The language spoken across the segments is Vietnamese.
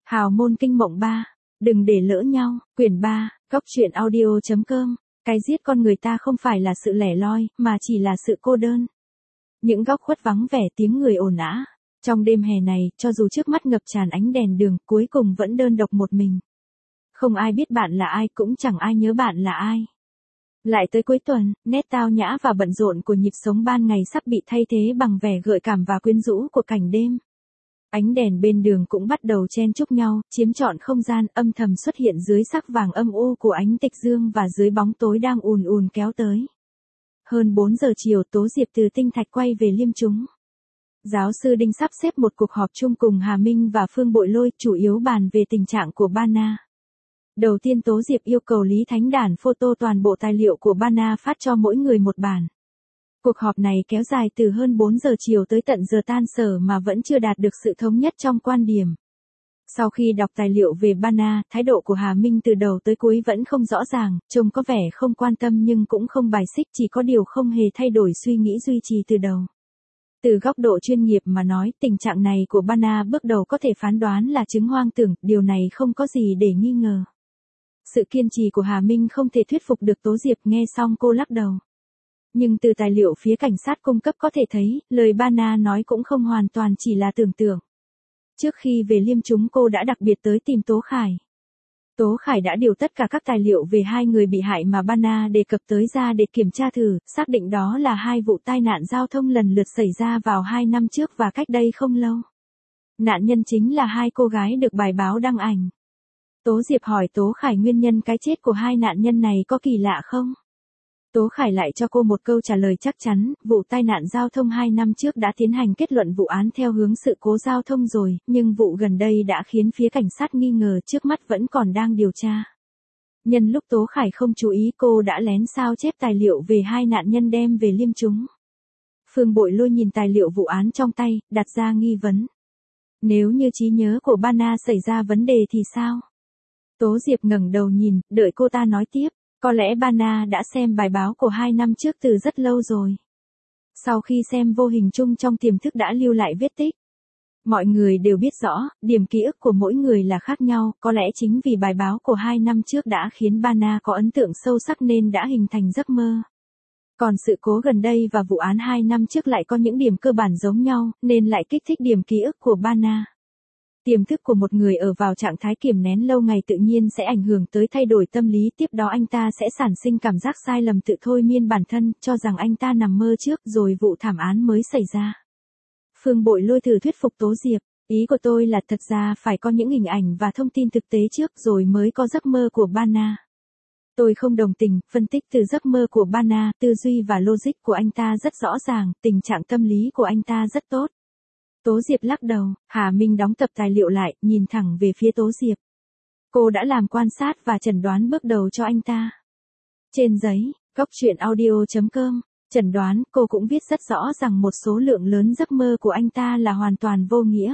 Hào môn kinh mộng 3. Đừng để lỡ nhau. Quyển 3. Góc truyện audio.com. Cái giết con người ta không phải là sự lẻ loi, mà chỉ là sự cô đơn. Những góc khuất vắng vẻ tiếng người ồn ào. Trong đêm hè này, cho dù trước mắt ngập tràn ánh đèn đường, cuối cùng vẫn đơn độc một mình. Không ai biết bạn là ai, cũng chẳng ai nhớ bạn là ai. Lại tới cuối tuần, nét tao nhã và bận rộn của nhịp sống ban ngày sắp bị thay thế bằng vẻ gợi cảm và quyến rũ của cảnh đêm. Ánh đèn bên đường cũng bắt đầu chen chúc nhau, chiếm trọn không gian, âm thầm xuất hiện dưới sắc vàng âm u của ánh tịch dương và dưới bóng tối đang ùn ùn kéo tới. Hơn 4 giờ chiều, Tố Diệp từ Tinh Thạch quay về Liêm Chúng. Giáo sư Đinh sắp xếp một cuộc họp chung cùng Hà Minh và Phương Bội Lôi, chủ yếu bàn về tình trạng của Bana. Đầu tiên Tố Diệp yêu cầu Lý Thánh Đản photo toàn bộ tài liệu của Bana phát cho mỗi người một bản. Cuộc họp này kéo dài từ hơn 4 giờ chiều tới tận giờ tan sở mà vẫn chưa đạt được sự thống nhất trong quan điểm. Sau khi đọc tài liệu về Bana, thái độ của Hà Minh từ đầu tới cuối vẫn không rõ ràng, trông có vẻ không quan tâm nhưng cũng không bài xích, chỉ có điều không hề thay đổi suy nghĩ duy trì từ đầu. Từ góc độ chuyên nghiệp mà nói, tình trạng này của Bana bước đầu có thể phán đoán là chứng hoang tưởng, điều này không có gì để nghi ngờ. Sự kiên trì của Hà Minh không thể thuyết phục được Tố Diệp, nghe xong cô lắc đầu. Nhưng từ tài liệu phía cảnh sát cung cấp có thể thấy, lời Bana nói cũng không hoàn toàn chỉ là tưởng tượng. Trước khi về Liêm Chúng cô đã đặc biệt tới tìm Tố Khải. Tố Khải đã điều tất cả các tài liệu về hai người bị hại mà Bana đề cập tới ra để kiểm tra thử, xác định đó là hai vụ tai nạn giao thông lần lượt xảy ra vào 2 năm trước và cách đây không lâu. Nạn nhân chính là hai cô gái được bài báo đăng ảnh. Tố Diệp hỏi Tố Khải nguyên nhân cái chết của hai nạn nhân này có kỳ lạ không? Tố Khải lại cho cô một câu trả lời chắc chắn, vụ tai nạn giao thông 2 năm trước đã tiến hành kết luận vụ án theo hướng sự cố giao thông rồi, nhưng vụ gần đây đã khiến phía cảnh sát nghi ngờ, trước mắt vẫn còn đang điều tra. Nhân lúc Tố Khải không chú ý, cô đã lén sao chép tài liệu về hai nạn nhân đem về Liêm Chúng. Phương Bội Lôi nhìn tài liệu vụ án trong tay, đặt ra nghi vấn. Nếu như trí nhớ của Bana xảy ra vấn đề thì sao? Tố Diệp ngẩng đầu nhìn, đợi cô ta nói tiếp. Có lẽ Bana đã xem bài báo của 2 năm trước từ rất lâu rồi. Sau khi xem vô hình chung trong tiềm thức đã lưu lại vết tích. Mọi người đều biết rõ, điểm ký ức của mỗi người là khác nhau, có lẽ chính vì bài báo của 2 năm trước đã khiến Bana có ấn tượng sâu sắc nên đã hình thành giấc mơ. Còn sự cố gần đây và vụ án 2 năm trước lại có những điểm cơ bản giống nhau, nên lại kích thích điểm ký ức của Bana. Tiềm thức của một người ở vào trạng thái kiềm nén lâu ngày tự nhiên sẽ ảnh hưởng tới thay đổi tâm lý, tiếp đó anh ta sẽ sản sinh cảm giác sai lầm, tự thôi miên bản thân, cho rằng anh ta nằm mơ trước rồi vụ thảm án mới xảy ra. Phương Bội Lôi thử thuyết phục Tố Diệp, ý của tôi là thật ra phải có những hình ảnh và thông tin thực tế trước rồi mới có giấc mơ của Bana. Tôi không đồng tình, phân tích từ giấc mơ của Bana, tư duy và logic của anh ta rất rõ ràng, tình trạng tâm lý của anh ta rất tốt. Tố Diệp lắc đầu, Hà Minh đóng tập tài liệu lại, nhìn thẳng về phía Tố Diệp. Cô đã làm quan sát và chẩn đoán bước đầu cho anh ta. Trên giấy, góc truyện audio.com, chẩn đoán, cô cũng viết rất rõ rằng một số lượng lớn giấc mơ của anh ta là hoàn toàn vô nghĩa.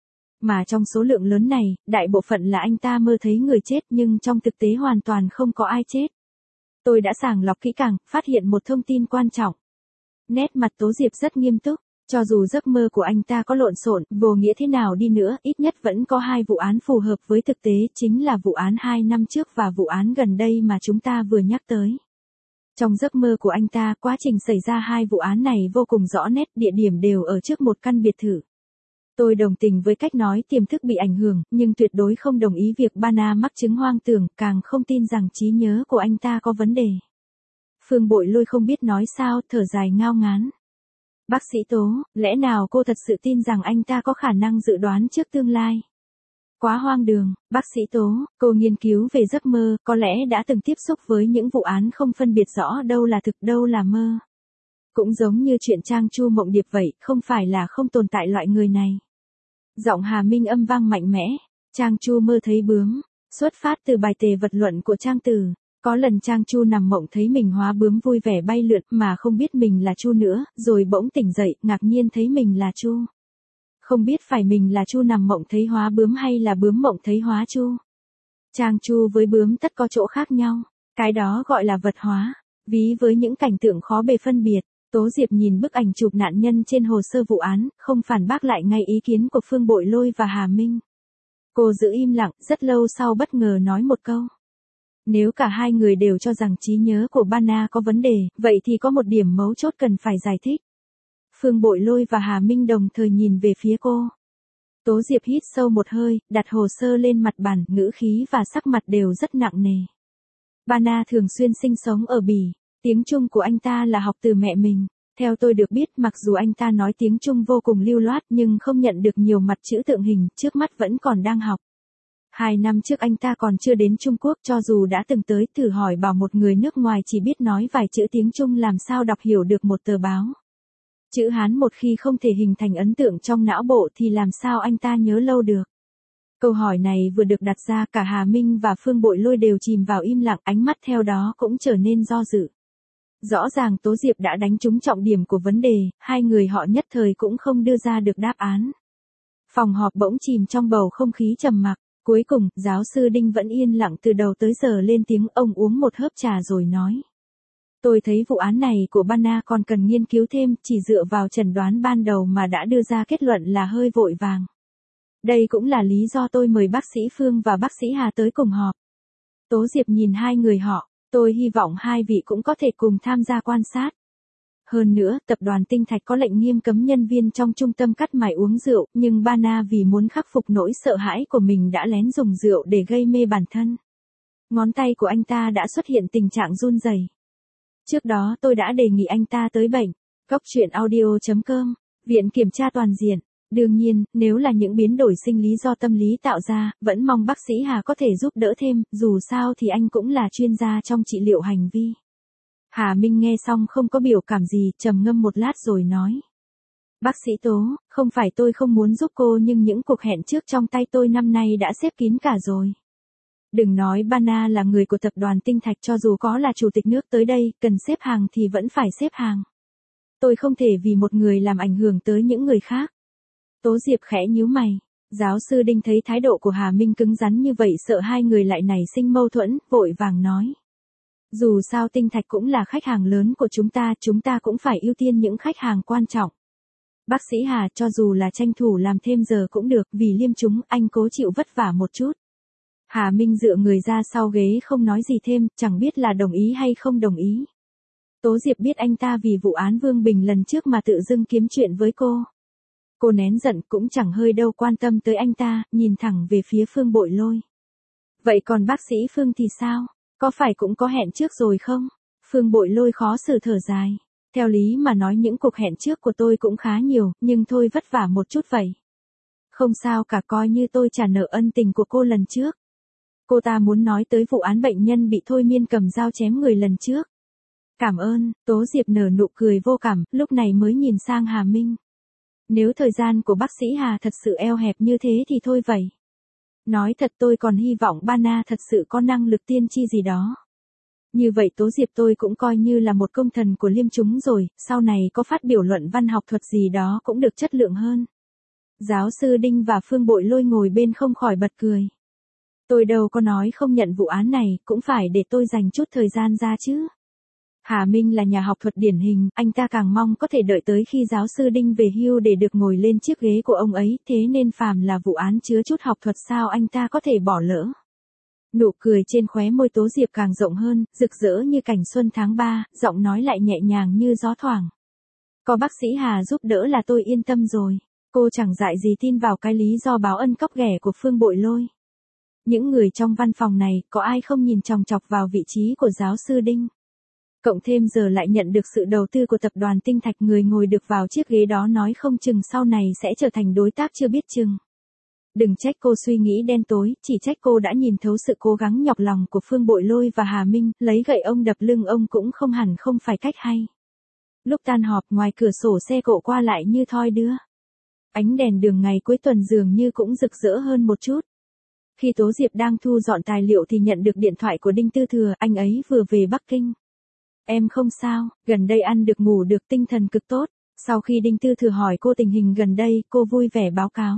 Mà trong số lượng lớn này, đại bộ phận là anh ta mơ thấy người chết nhưng trong thực tế hoàn toàn không có ai chết. Tôi đã sàng lọc kỹ càng, phát hiện một thông tin quan trọng. Nét mặt Tố Diệp rất nghiêm túc. Cho dù giấc mơ của anh ta có lộn xộn, vô nghĩa thế nào đi nữa, ít nhất vẫn có 2 vụ án phù hợp với thực tế, chính là vụ án 2 năm trước và vụ án gần đây mà chúng ta vừa nhắc tới. Trong giấc mơ của anh ta, quá trình xảy ra 2 vụ án này vô cùng rõ nét, địa điểm đều ở trước một căn biệt thự. Tôi đồng tình với cách nói tiềm thức bị ảnh hưởng, nhưng tuyệt đối không đồng ý việc Bana mắc chứng hoang tưởng, càng không tin rằng trí nhớ của anh ta có vấn đề. Phương Bội Lôi không biết nói sao, thở dài ngao ngán. Bác sĩ Tố, lẽ nào cô thật sự tin rằng anh ta có khả năng dự đoán trước tương lai? Quá hoang đường, bác sĩ Tố, cô nghiên cứu về giấc mơ, có lẽ đã từng tiếp xúc với những vụ án không phân biệt rõ đâu là thực đâu là mơ. Cũng giống như chuyện Trang Chu Mộng Điệp vậy, không phải là không tồn tại loại người này. Giọng Hà Minh âm vang mạnh mẽ, Trang Chu mơ thấy bướm, xuất phát từ bài tề vật luận của Trang Tử. Có lần Trang Chu nằm mộng thấy mình hóa bướm vui vẻ bay lượn mà không biết mình là Chu nữa, rồi bỗng tỉnh dậy, ngạc nhiên thấy mình là Chu. Không biết phải mình là Chu nằm mộng thấy hóa bướm hay là bướm mộng thấy hóa Chu. Trang Chu với bướm tất có chỗ khác nhau, cái đó gọi là vật hóa, ví với những cảnh tượng khó bề phân biệt. Tố Diệp nhìn bức ảnh chụp nạn nhân trên hồ sơ vụ án, không phản bác lại ngay ý kiến của Phương Bội Lôi và Hà Minh. Cô giữ im lặng, rất lâu sau bất ngờ nói một câu. Nếu cả hai người đều cho rằng trí nhớ của Bana có vấn đề, vậy thì có một điểm mấu chốt cần phải giải thích. Phương Bội Lôi và Hà Minh đồng thời nhìn về phía cô. Tố Diệp hít sâu một hơi, đặt hồ sơ lên mặt bàn, ngữ khí và sắc mặt đều rất nặng nề. Bana thường xuyên sinh sống ở Bỉ, tiếng Trung của anh ta là học từ mẹ mình. Theo tôi được biết, mặc dù anh ta nói tiếng Trung vô cùng lưu loát nhưng không nhận được nhiều mặt chữ tượng hình, trước mắt vẫn còn đang học. 2 năm trước anh ta còn chưa đến Trung Quốc, cho dù đã từng tới thử hỏi bảo một người nước ngoài chỉ biết nói vài chữ tiếng Trung làm sao đọc hiểu được một tờ báo. Chữ Hán một khi không thể hình thành ấn tượng trong não bộ thì làm sao anh ta nhớ lâu được. Câu hỏi này vừa được đặt ra, cả Hà Minh và Phương Bội Lôi đều chìm vào im lặng, ánh mắt theo đó cũng trở nên do dự. Rõ ràng Tố Diệp đã đánh trúng trọng điểm của vấn đề, hai người họ nhất thời cũng không đưa ra được đáp án. Phòng họp bỗng chìm trong bầu không khí trầm mặc. Cuối cùng, giáo sư Đinh vẫn yên lặng từ đầu tới giờ lên tiếng, ông uống một hớp trà rồi nói. Tôi thấy vụ án này của Bana còn cần nghiên cứu thêm, chỉ dựa vào chẩn đoán ban đầu mà đã đưa ra kết luận là hơi vội vàng. Đây cũng là lý do tôi mời bác sĩ Phương và bác sĩ Hà tới cùng họp. Tố Diệp nhìn hai người họ, tôi hy vọng hai vị cũng có thể cùng tham gia quan sát. Hơn nữa, tập đoàn Tinh Thạch có lệnh nghiêm cấm nhân viên trong trung tâm cắt mài uống rượu, nhưng Bana vì muốn khắc phục nỗi sợ hãi của mình đã lén dùng rượu để gây mê bản thân. Ngón tay của anh ta đã xuất hiện tình trạng run rẩy. Trước đó tôi đã đề nghị anh ta tới bệnh. Góc truyện audio.com, Viện Kiểm tra Toàn diện. Đương nhiên, nếu là những biến đổi sinh lý do tâm lý tạo ra, vẫn mong bác sĩ Hà có thể giúp đỡ thêm, dù sao thì anh cũng là chuyên gia trong trị liệu hành vi. Hà Minh nghe xong không có biểu cảm gì, trầm ngâm một lát rồi nói. Bác sĩ Tố, không phải tôi không muốn giúp cô nhưng những cuộc hẹn trước trong tay tôi năm nay đã xếp kín cả rồi. Đừng nói Bana là người của tập đoàn Tinh Thạch, cho dù có là chủ tịch nước tới đây, cần xếp hàng thì vẫn phải xếp hàng. Tôi không thể vì một người làm ảnh hưởng tới những người khác. Tố Diệp khẽ nhíu mày. Giáo sư Đinh thấy thái độ của Hà Minh cứng rắn như vậy sợ hai người lại nảy sinh mâu thuẫn, vội vàng nói. Dù sao Tinh Thạch cũng là khách hàng lớn của chúng ta cũng phải ưu tiên những khách hàng quan trọng. Bác sĩ Hà, cho dù là tranh thủ làm thêm giờ cũng được, vì liêm chúng, anh cố chịu vất vả một chút. Hà Minh dựa người ra sau ghế không nói gì thêm, chẳng biết là đồng ý hay không đồng ý. Tố Diệp biết anh ta vì vụ án Vương Bình lần trước mà tự dưng kiếm chuyện với cô. Cô nén giận cũng chẳng hơi đâu quan tâm tới anh ta, nhìn thẳng về phía Phương Bội Lôi. Vậy còn bác sĩ Phương thì sao? Có phải cũng có hẹn trước rồi không? Phương Bội Lôi khó xử thở dài. Theo lý mà nói những cuộc hẹn trước của tôi cũng khá nhiều, nhưng thôi vất vả một chút vậy. Không sao cả, coi như tôi trả nợ ân tình của cô lần trước. Cô ta muốn nói tới vụ án bệnh nhân bị thôi miên cầm dao chém người lần trước. Cảm ơn, Tố Diệp nở nụ cười vô cảm, lúc này mới nhìn sang Hà Minh. Nếu thời gian của bác sĩ Hà thật sự eo hẹp như thế thì thôi vậy. Nói thật tôi còn hy vọng Bana thật sự có năng lực tiên tri gì đó. Như vậy Tố Diệp tôi cũng coi như là một công thần của liêm chúng rồi, sau này có phát biểu luận văn học thuật gì đó cũng được chất lượng hơn. Giáo sư Đinh và Phương Bội Lôi ngồi bên không khỏi bật cười. Tôi đâu có nói không nhận vụ án này, cũng phải để tôi dành chút thời gian ra chứ. Hà Minh là nhà học thuật điển hình, anh ta càng mong có thể đợi tới khi giáo sư Đinh về hưu để được ngồi lên chiếc ghế của ông ấy, thế nên phàm là vụ án chứa chút học thuật sao anh ta có thể bỏ lỡ. Nụ cười trên khóe môi Tố Diệp càng rộng hơn, rực rỡ như cảnh xuân tháng 3, giọng nói lại nhẹ nhàng như gió thoảng. Có bác sĩ Hà giúp đỡ là tôi yên tâm rồi. Cô chẳng dại gì tin vào cái lý do báo ân cóc ghẻ của Phương Bội Lôi. Những người trong văn phòng này, có ai không nhìn chòng chọc vào vị trí của giáo sư Đinh. Cộng thêm giờ lại nhận được sự đầu tư của tập đoàn Tinh Thạch, người ngồi được vào chiếc ghế đó nói không chừng sau này sẽ trở thành đối tác chưa biết chừng. Đừng trách cô suy nghĩ đen tối, chỉ trách cô đã nhìn thấu sự cố gắng nhọc lòng của Phương Bội Lôi và Hà Minh, lấy gậy ông đập lưng ông cũng không hẳn không phải cách hay. Lúc tan họp, ngoài cửa sổ xe cộ qua lại như thoi đưa. Ánh đèn đường ngày cuối tuần dường như cũng rực rỡ hơn một chút. Khi Tố Diệp đang thu dọn tài liệu thì nhận được điện thoại của Đinh Tư Thừa, anh ấy vừa về Bắc Kinh. Em không sao, gần đây ăn được ngủ được, tinh thần cực tốt. Sau khi Đinh Tư Thừa hỏi cô tình hình gần đây, cô vui vẻ báo cáo.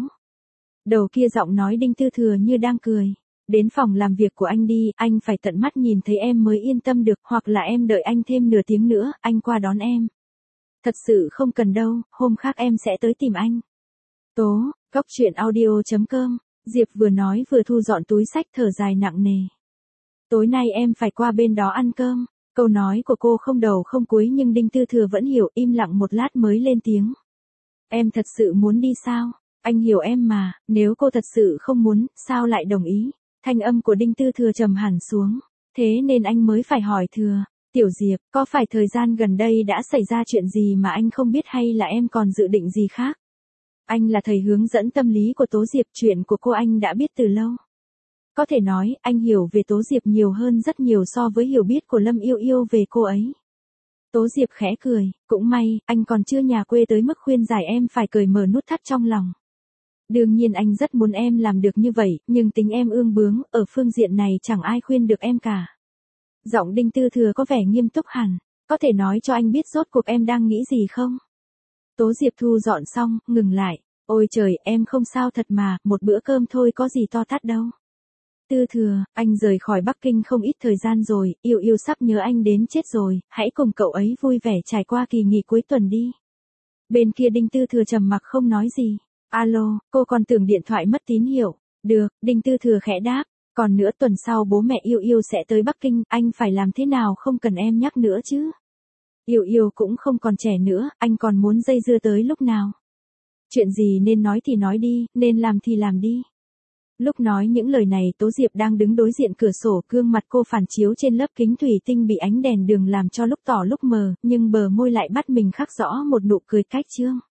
Đầu kia giọng nói Đinh Tư Thừa như đang cười. Đến phòng làm việc của anh đi, anh phải tận mắt nhìn thấy em mới yên tâm được, hoặc là em đợi anh thêm nửa tiếng nữa, anh qua đón em. Thật sự không cần đâu, hôm khác em sẽ tới tìm anh. Tố, góc truyện audio.com Diệp vừa nói vừa thu dọn túi xách thở dài nặng nề. Tối nay em phải qua bên đó ăn cơm. Câu nói của cô không đầu không cuối nhưng Đinh Tư Thừa vẫn hiểu, im lặng một lát mới lên tiếng. Em thật sự muốn đi sao? Anh hiểu em mà, nếu cô thật sự không muốn, sao lại đồng ý? Thanh âm của Đinh Tư Thừa trầm hẳn xuống. Thế nên anh mới phải hỏi Thừa. Tiểu Diệp, có phải thời gian gần đây đã xảy ra chuyện gì mà anh không biết hay là em còn dự định gì khác? Anh là thầy hướng dẫn tâm lý của Tố Diệp, chuyện của cô anh đã biết từ lâu. Có thể nói, anh hiểu về Tố Diệp nhiều hơn rất nhiều so với hiểu biết của Lâm Yêu Yêu về cô ấy. Tố Diệp khẽ cười, cũng may, anh còn chưa nhà quê tới mức khuyên giải em phải cởi mở nút thắt trong lòng. Đương nhiên anh rất muốn em làm được như vậy, nhưng tính em ương bướng, ở phương diện này chẳng ai khuyên được em cả. Giọng Đinh Tư Thừa có vẻ nghiêm túc hẳn, có thể nói cho anh biết rốt cuộc em đang nghĩ gì không? Tố Diệp thu dọn xong, ngừng lại, ôi trời, em không sao thật mà, một bữa cơm thôi có gì to tát đâu. Tư Thừa, anh rời khỏi Bắc Kinh không ít thời gian rồi, Yêu Yêu sắp nhớ anh đến chết rồi, hãy cùng cậu ấy vui vẻ trải qua kỳ nghỉ cuối tuần đi. Bên kia Đinh Tư Thừa trầm mặc không nói gì. Alo, cô còn tưởng điện thoại mất tín hiệu. Được, Đinh Tư Thừa khẽ đáp. Còn nữa tuần sau bố mẹ Yêu Yêu sẽ tới Bắc Kinh, anh phải làm thế nào không cần em nhắc nữa chứ. Yêu Yêu cũng không còn trẻ nữa, anh còn muốn dây dưa tới lúc nào. Chuyện gì nên nói thì nói đi, nên làm thì làm đi. Lúc nói những lời này Tố Diệp đang đứng đối diện cửa sổ, gương mặt cô phản chiếu trên lớp kính thủy tinh bị ánh đèn đường làm cho lúc tỏ lúc mờ, nhưng bờ môi lại bắt mình khắc rõ một nụ cười cách trương.